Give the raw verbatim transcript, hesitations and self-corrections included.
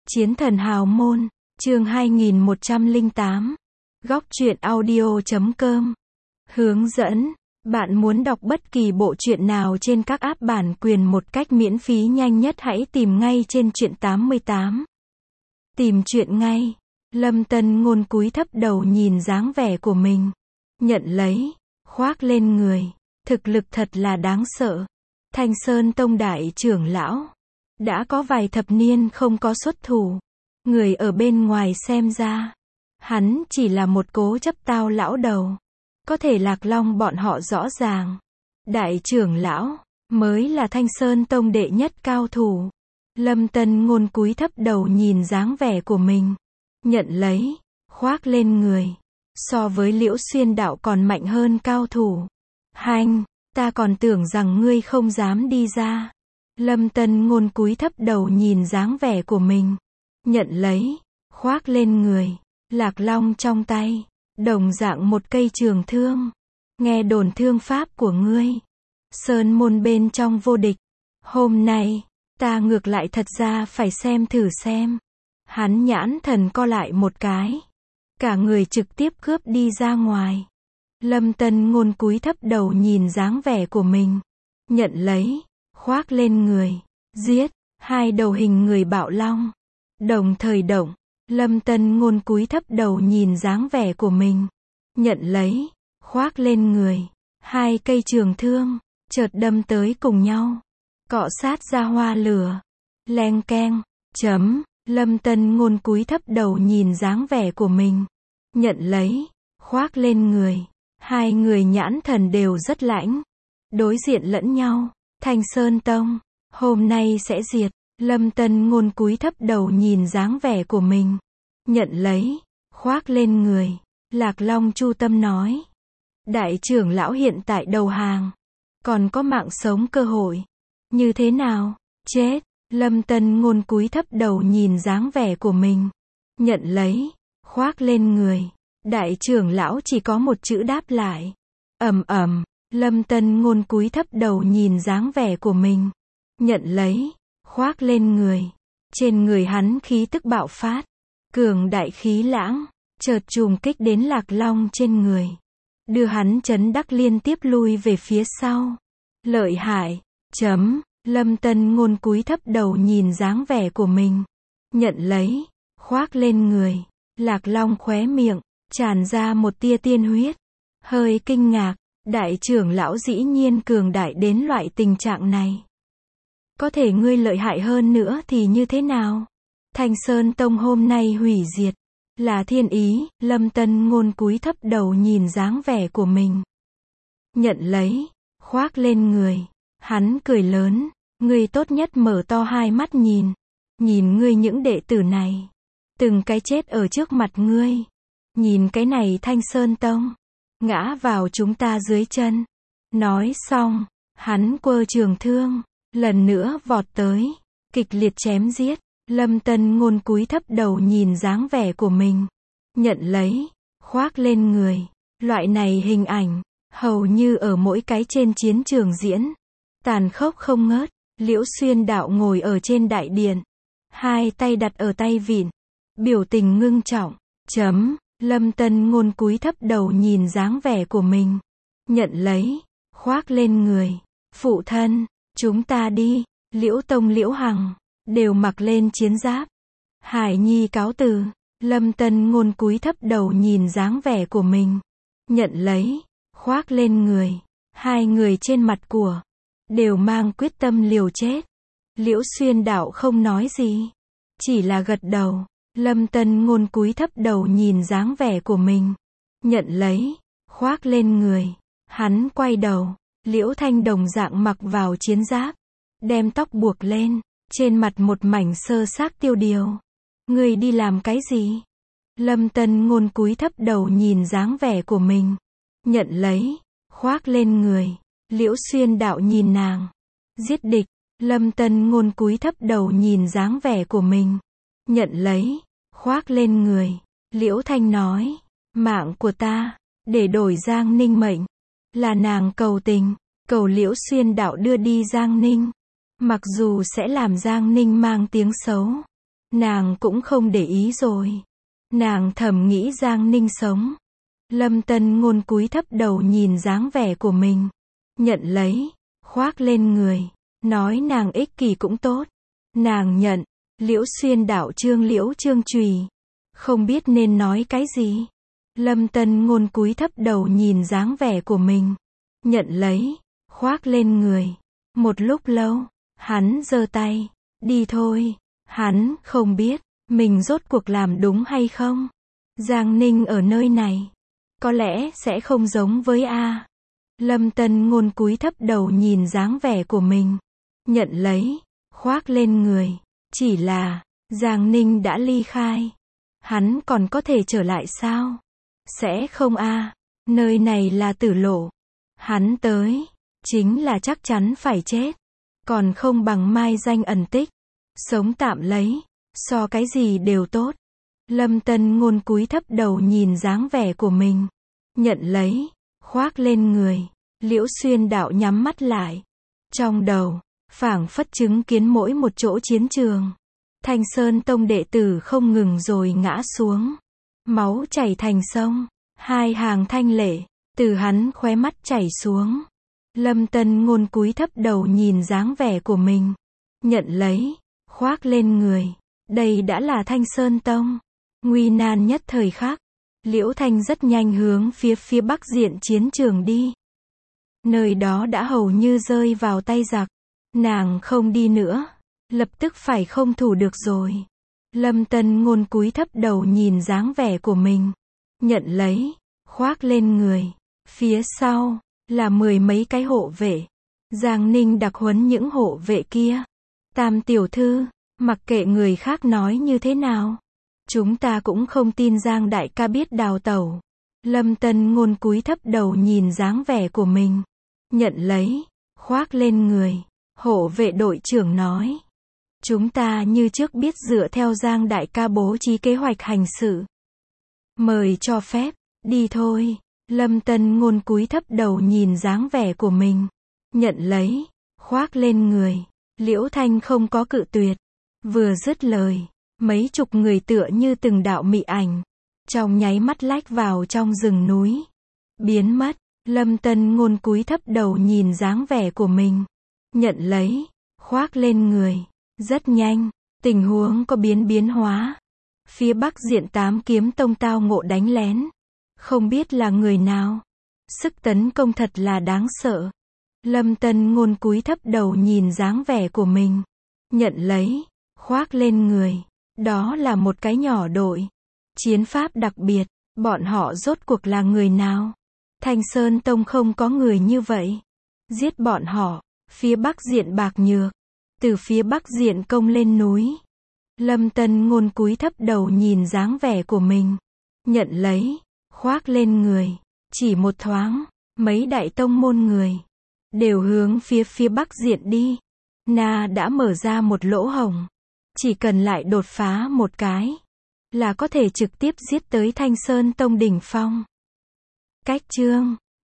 Chiến thần hào môn, chương hai nghìn một trăm lẻ tám. Góc truyện audio chấm com. Hướng dẫn. Bạn muốn đọc bất kỳ bộ truyện nào trên các app bản quyền một cách miễn phí nhanh nhất hãy tìm ngay trên truyện tám mươi tám. Tìm truyện ngay. Lâm Tân Ngôn cúi thấp đầu nhìn dáng vẻ của mình. Nhận lấy. Khoác lên người. Thực lực thật là đáng sợ. Thanh Sơn Tông đại trưởng lão. Đã có vài thập niên không có xuất thủ. Người ở bên ngoài xem ra. Hắn chỉ là một cố chấp tao lão đầu. Có thể Lạc Long bọn họ rõ ràng. Đại trưởng lão, mới là Thanh Sơn Tông đệ nhất cao thủ. Lâm Tân Ngôn cúi thấp đầu nhìn dáng vẻ của mình. Nhận lấy, khoác lên người. So với Liễu Xuyên đạo còn mạnh hơn cao thủ. Hanh, ta còn tưởng rằng ngươi không dám đi ra. Lâm Tân Ngôn cúi thấp đầu nhìn dáng vẻ của mình. Nhận lấy, khoác lên người. Lạc Long trong tay. Đồng dạng một cây trường thương. Nghe đồn thương pháp của ngươi. Sơn môn bên trong vô địch. Hôm nay, ta ngược lại thật ra phải xem thử xem. Hắn nhãn thần co lại một cái. Cả người trực tiếp cướp đi ra ngoài. Lâm Tân Ngôn cúi thấp đầu nhìn dáng vẻ của mình. Nhận lấy, khoác lên người. Giết, hai đầu hình người bạo long. Đồng thời động. Lâm Tân Ngôn cúi thấp đầu nhìn dáng vẻ của mình. Nhận lấy, khoác lên người. Hai cây trường thương, chợt đâm tới cùng nhau. Cọ sát ra hoa lửa. Leng keng, chấm. Lâm Tân Ngôn cúi thấp đầu nhìn dáng vẻ của mình. Nhận lấy, khoác lên người. Hai người nhãn thần đều rất lãnh. Đối diện lẫn nhau. Thanh Sơn Tông, hôm nay sẽ diệt. Lâm Tân Ngôn cúi thấp đầu nhìn dáng vẻ của mình. Nhận lấy, khoác lên người. Lạc Long chu tâm nói. Đại trưởng lão hiện tại đầu hàng. Còn có mạng sống cơ hội. Như thế nào? Chết. Lâm Tân Ngôn cúi thấp đầu nhìn dáng vẻ của mình. Nhận lấy, khoác lên người. Đại trưởng lão chỉ có một chữ đáp lại. Ầm ầm. Lâm Tân Ngôn cúi thấp đầu nhìn dáng vẻ của mình. Nhận lấy, khoác lên người. Trên người hắn khí tức bạo phát. Cường đại khí lãng. Chợt trùng kích đến Lạc Long trên người. Đưa hắn chấn đắc liên tiếp lui về phía sau. Lợi hại. Chấm. Lâm Tân Ngôn cúi thấp đầu nhìn dáng vẻ của mình. Nhận lấy, khoác lên người. Lạc Long khóe miệng, tràn ra một tia tiên huyết. Hơi kinh ngạc, đại trưởng lão dĩ nhiên cường đại đến loại tình trạng này. Có thể ngươi lợi hại hơn nữa thì như thế nào? Thanh Sơn Tông hôm nay hủy diệt. Là thiên ý. Lâm Tân Ngôn cúi thấp đầu nhìn dáng vẻ của mình. Nhận lấy, khoác lên người. Hắn cười lớn. Ngươi tốt nhất mở to hai mắt nhìn. Nhìn ngươi những đệ tử này. Từng cái chết ở trước mặt ngươi. Nhìn cái này Thanh Sơn Tông. Ngã vào chúng ta dưới chân. Nói xong, hắn quơ trường thương. Lần nữa vọt tới. Kịch liệt chém giết. Lâm Tân Ngôn cúi thấp đầu nhìn dáng vẻ của mình. Nhận lấy, khoác lên người. Loại này hình ảnh, hầu như ở mỗi cái trên chiến trường diễn. Tàn khốc không ngớt. Liễu Xuyên đạo ngồi ở trên đại điện. Hai tay đặt ở tay vịn. Biểu tình ngưng trọng. Chấm. Lâm Tân Ngôn cúi thấp đầu nhìn dáng vẻ của mình. Nhận lấy, khoác lên người. Phụ thân, chúng ta đi. Liễu Tông Liễu Hằng đều mặc lên chiến giáp. Hải Nhi cáo từ. Lâm Tân Ngôn cúi thấp đầu nhìn dáng vẻ của mình. Nhận lấy, khoác lên người. Hai người trên mặt của đều mang quyết tâm liều chết. Liễu Xuyên đạo không nói gì, chỉ là gật đầu. Lâm Tân Ngôn cúi thấp đầu nhìn dáng vẻ của mình. Nhận lấy, khoác lên người. Hắn quay đầu. Liễu Thanh đồng dạng mặc vào chiến giáp. Đem tóc buộc lên. Trên mặt một mảnh sơ xác tiêu điều. Ngươi đi làm cái gì? Lâm Tân Ngôn cúi thấp đầu nhìn dáng vẻ của mình. Nhận lấy, khoác lên người. Liễu Xuyên đạo nhìn nàng. Giết địch. Lâm Tân Ngôn cúi thấp đầu nhìn dáng vẻ của mình. Nhận lấy, khoác lên người. Liễu Thanh nói. Mạng của ta, để đổi Giang Ninh mệnh. Là nàng cầu tình. Cầu Liễu Xuyên đạo đưa đi Giang Ninh. Mặc dù sẽ làm Giang Ninh mang tiếng xấu. nàng cũng không để ý rồi. Nàng thầm nghĩ Giang Ninh sống. Lâm Tân Ngôn cúi thấp đầu nhìn dáng vẻ của mình. Nhận lấy, khoác lên người. Nói nàng ích kỷ cũng tốt. Nàng nhận, Liễu Xuyên đạo trương Liễu Trương Trùy. Không biết nên nói cái gì. Lâm Tân Ngôn cúi thấp đầu nhìn dáng vẻ của mình. Nhận lấy, khoác lên người. Một lúc lâu, hắn giơ tay. Đi thôi. Hắn không biết, mình rốt cuộc làm đúng hay không. Giang Ninh ở nơi này. Có lẽ sẽ không giống với A. Lâm Tân Ngôn cúi thấp đầu nhìn dáng vẻ của mình. Nhận lấy, khoác lên người. Chỉ là, Giang Ninh đã ly khai. Hắn còn có thể trở lại sao? Sẽ không A. Nơi này là tử lộ. Hắn tới, chính là chắc chắn phải chết. Còn không bằng mai danh ẩn tích. Sống tạm lấy, so cái gì đều tốt. Lâm Tân Ngôn cúi thấp đầu nhìn dáng vẻ của mình. Nhận lấy, khoác lên người. Liễu Xuyên đạo nhắm mắt lại. Trong đầu, phảng phất chứng kiến mỗi một chỗ chiến trường. Thanh Sơn Tông đệ tử không ngừng rồi ngã xuống. Máu chảy thành sông. Hai hàng thanh lệ, từ hắn khóe mắt chảy xuống. Lâm Tân Ngôn cúi thấp đầu nhìn dáng vẻ của mình. Nhận lấy, khoác lên người. Đây đã là Thanh Sơn Tông. Nguy nan nhất thời khắc. Liễu Thanh rất nhanh hướng phía phía bắc diện chiến trường đi. Nơi đó đã hầu như rơi vào tay giặc. Nàng không đi nữa. Lập tức phải không thủ được rồi. Lâm Tân Ngôn cúi thấp đầu nhìn dáng vẻ của mình. Nhận lấy, khoác lên người. Phía sau, là mười mấy cái hộ vệ. Giang Ninh đặc huấn những hộ vệ kia. Tam tiểu thư, mặc kệ người khác nói như thế nào. Chúng ta cũng không tin Giang đại ca biết đào tẩu. Lâm Tân Ngôn cúi thấp đầu nhìn dáng vẻ của mình. Nhận lấy, khoác lên người. Hộ vệ đội trưởng nói. Chúng ta như trước biết dựa theo Giang đại ca bố trí kế hoạch hành sự. Mời cho phép, đi thôi. Lâm Tân Ngôn cúi thấp đầu nhìn dáng vẻ của mình. Nhận lấy, khoác lên người. Liễu Thanh không có cự tuyệt. Vừa dứt lời, mấy chục người tựa như từng đạo mị ảnh. Trong nháy mắt lách vào trong rừng núi. Biến mất. Lâm Tân Ngôn cúi thấp đầu nhìn dáng vẻ của mình. Nhận lấy, khoác lên người. Rất nhanh, tình huống có biến biến hóa. Phía bắc diện tám kiếm tông tao ngộ đánh lén. Không biết là người nào. Sức tấn công thật là đáng sợ. Lâm Tân Ngôn cúi thấp đầu nhìn dáng vẻ của mình. Nhận lấy, khoác lên người. Đó là một cái nhỏ đội. Chiến pháp đặc biệt. Bọn họ rốt cuộc là người nào? Thanh Sơn Tông không có người như vậy. Giết bọn họ. Phía bắc diện bạc nhược. Từ phía bắc diện công lên núi. Lâm Tân Ngôn cúi thấp đầu nhìn dáng vẻ của mình. Nhận lấy, khoác lên người. Chỉ một thoáng, mấy đại tông môn người đều hướng phía phía bắc diện đi. Na đã mở ra một lỗ hổng. Chỉ cần lại đột phá một cái, là có thể trực tiếp giết tới Thanh Sơn Tông đỉnh phong. Cách chương